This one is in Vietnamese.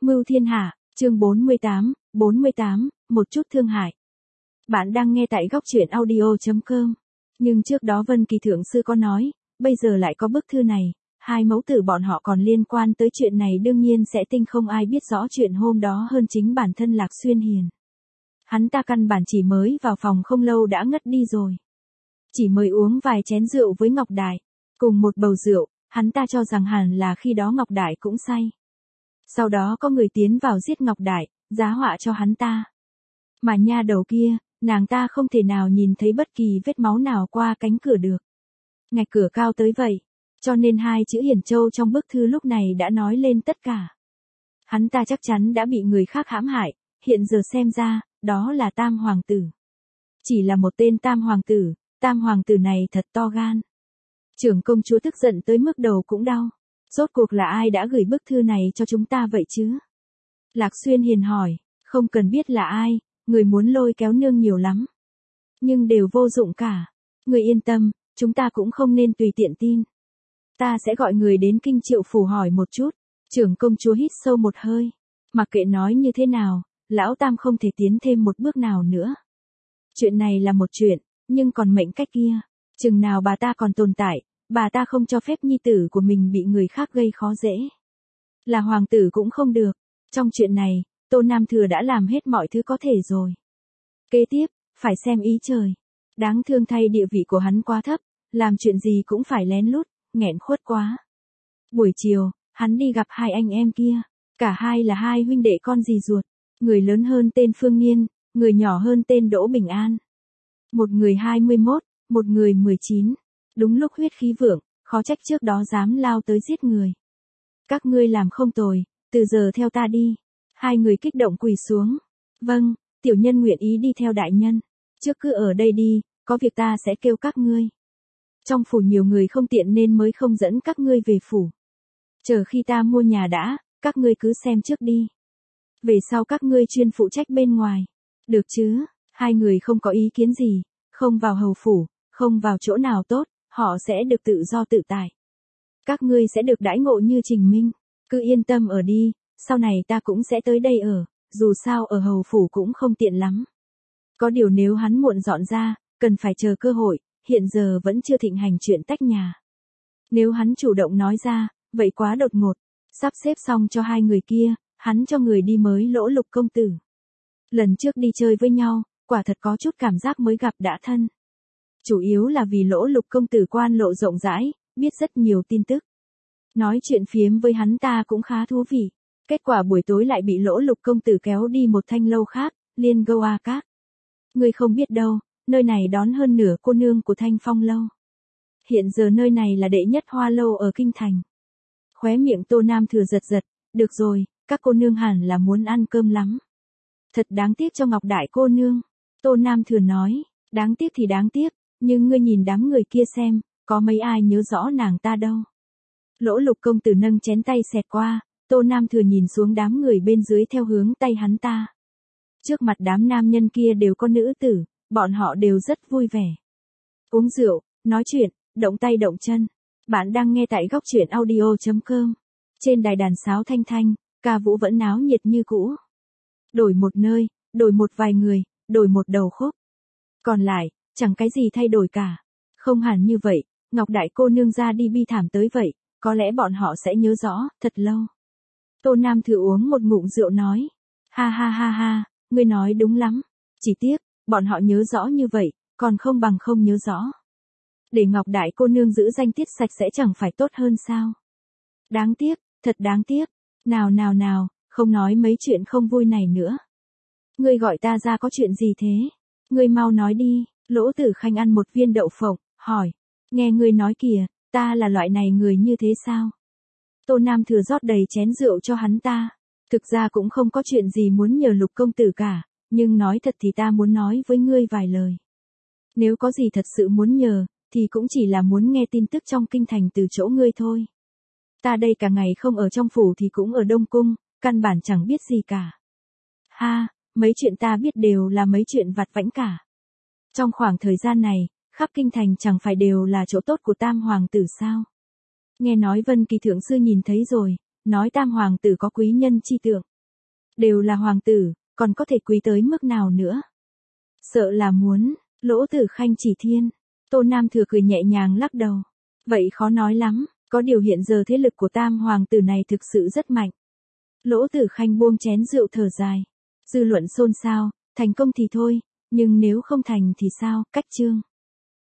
Mưu Thiên Hạ, chương 48, một chút thương hại. Bạn đang nghe tại góc truyện audio.com. Nhưng trước đó Vân Kỳ Thượng Sư có nói, bây giờ lại có bức thư này, hai mẫu tử bọn họ còn liên quan tới chuyện này đương nhiên sẽ tinh không ai biết rõ chuyện hôm đó hơn chính bản thân Lạc Xuyên Hiền. Hắn ta căn bản chỉ mới vào phòng không lâu đã ngất đi rồi. Chỉ mới uống vài chén rượu với Ngọc Đại, cùng một bầu rượu, hắn ta cho rằng hẳn là khi đó Ngọc Đại cũng say. Sau đó có người tiến vào giết Ngọc Đại, giá họa cho hắn ta. Mà nha đầu kia, nàng ta không thể nào nhìn thấy bất kỳ vết máu nào qua cánh cửa được. Ngạch cửa cao tới vậy, cho nên hai chữ Hiền Châu trong bức thư lúc này đã nói lên tất cả. Hắn ta chắc chắn đã bị người khác hãm hại, hiện giờ xem ra, đó là Tam Hoàng tử. Chỉ là một tên Tam Hoàng tử này thật to gan. Trưởng công chúa tức giận tới mức đầu cũng đau. Rốt cuộc là ai đã gửi bức thư này cho chúng ta vậy chứ? Lạc Xuyên Hiền hỏi, không cần biết là ai, người muốn lôi kéo nương nhiều lắm. Nhưng đều vô dụng cả. Người yên tâm, chúng ta cũng không nên tùy tiện tin. Ta sẽ gọi người đến Kinh Triệu Phủ hỏi một chút. Trưởng công chúa hít sâu một hơi. Mặc kệ nói như thế nào, lão Tam không thể tiến thêm một bước nào nữa. Chuyện này là một chuyện, nhưng còn mệnh cách kia. Chừng nào bà ta còn tồn tại, bà ta không cho phép nhi tử của mình bị người khác gây khó dễ. Là hoàng tử cũng không được. Trong chuyện này, Tô Nam Thừa đã làm hết mọi thứ có thể rồi. Kế tiếp, phải xem ý trời. Đáng thương thay địa vị của hắn quá thấp, làm chuyện gì cũng phải lén lút, nghẹn khuất quá. Buổi chiều, hắn đi gặp hai anh em kia. Cả hai là hai huynh đệ con dì ruột. Người lớn hơn tên Phương Niên, người nhỏ hơn tên Đỗ Bình An. Một người 21, một người 19. Đúng lúc huyết khí vượng, khó trách trước đó dám lao tới giết người. Các ngươi làm không tồi, từ giờ theo ta đi. Hai người kích động quỳ xuống. Vâng, tiểu nhân nguyện ý đi theo đại nhân. Trước cứ ở đây đi, có việc ta sẽ kêu các ngươi. Trong phủ nhiều người không tiện nên mới không dẫn các ngươi về phủ. Chờ khi ta mua nhà đã, các ngươi cứ xem trước đi. Về sau các ngươi chuyên phụ trách bên ngoài. Được chứ? Hai người không có ý kiến gì, không vào hầu phủ, không vào chỗ nào tốt, họ sẽ được tự do tự tại. Các ngươi sẽ được đãi ngộ như Trình Minh, cứ yên tâm ở đi, sau này ta cũng sẽ tới đây ở, dù sao ở hầu phủ cũng không tiện lắm. Có điều nếu hắn muộn dọn ra, cần phải chờ cơ hội, hiện giờ vẫn chưa thịnh hành chuyện tách nhà. Nếu hắn chủ động nói ra, vậy quá đột ngột, sắp xếp xong cho hai người kia, hắn cho người đi mới Lỗ Lục công tử. Lần trước đi chơi với nhau, quả thật có chút cảm giác mới gặp đã thân. Chủ yếu là vì Lỗ Lục công tử quan lộ rộng rãi, biết rất nhiều tin tức. Nói chuyện phiếm với hắn ta cũng khá thú vị. Kết quả buổi tối lại bị Lỗ Lục công tử kéo đi một thanh lâu khác, Liên Goa Các. Ngươi không biết đâu, nơi này đón hơn nửa cô nương của Thanh Phong lâu. Hiện giờ nơi này là đệ nhất hoa lâu ở kinh thành. Khóe miệng Tô Nam Thừa giật giật, được rồi, các cô nương hẳn là muốn ăn cơm lắm. Thật đáng tiếc cho Ngọc Đại cô nương. Tô Nam Thừa nói, đáng tiếc thì đáng tiếc, nhưng ngươi nhìn đám người kia xem, có mấy ai nhớ rõ nàng ta đâu. Lỗ Lục công tử nâng chén tay xẹt qua, Tô Nam Thừa nhìn xuống đám người bên dưới theo hướng tay hắn ta. Trước mặt đám nam nhân kia đều có nữ tử, bọn họ đều rất vui vẻ. Uống rượu, nói chuyện, động tay động chân. Bạn đang nghe tại góc truyện audio.com. Trên đài đàn sáo thanh thanh, ca vũ vẫn náo nhiệt như cũ. Đổi một nơi, đổi một vài người, đổi một đầu khúc. Còn lại, chẳng cái gì thay đổi cả. Không hẳn như vậy, Ngọc Đại cô nương ra đi bi thảm tới vậy, có lẽ bọn họ sẽ nhớ rõ, thật lâu. Tô Nam Thừa uống một ngụm rượu nói. Ha ha ha ha, ngươi nói đúng lắm. Chỉ tiếc, bọn họ nhớ rõ như vậy, còn không bằng không nhớ rõ. Để Ngọc Đại cô nương giữ danh tiết sạch sẽ chẳng phải tốt hơn sao? Đáng tiếc, thật đáng tiếc. Nào, không nói mấy chuyện không vui này nữa. Ngươi gọi ta ra có chuyện gì thế? Ngươi mau nói đi. Lỗ Tử Khanh ăn một viên đậu phộng, hỏi. Nghe ngươi nói kìa, ta là loại này người như thế sao? Tô Nam Thừa rót đầy chén rượu cho hắn ta. Thực ra cũng không có chuyện gì muốn nhờ Lục công tử cả, nhưng nói thật thì ta muốn nói với ngươi vài lời. Nếu có gì thật sự muốn nhờ, thì cũng chỉ là muốn nghe tin tức trong kinh thành từ chỗ ngươi thôi. Ta đây cả ngày không ở trong phủ thì cũng ở Đông Cung, căn bản chẳng biết gì cả. Ha, mấy chuyện ta biết đều là mấy chuyện vặt vãnh cả. Trong khoảng thời gian này, khắp kinh thành chẳng phải đều là chỗ tốt của Tam Hoàng tử sao? Nghe nói Vân Kỳ Thượng Sư nhìn thấy rồi, nói Tam Hoàng tử có quý nhân chi tượng. Đều là hoàng tử, còn có thể quý tới mức nào nữa? Sợ là muốn, Lỗ Tử Khanh chỉ thiên. Tô Nam Thừa cười nhẹ nhàng lắc đầu. Vậy khó nói lắm, có điều hiện giờ thế lực của tam hoàng tử này thực sự rất mạnh. Lỗ Tử Khanh buông chén rượu thở dài. Dư luận xôn xao, thành công thì thôi, nhưng nếu không thành thì sao? Cách chương.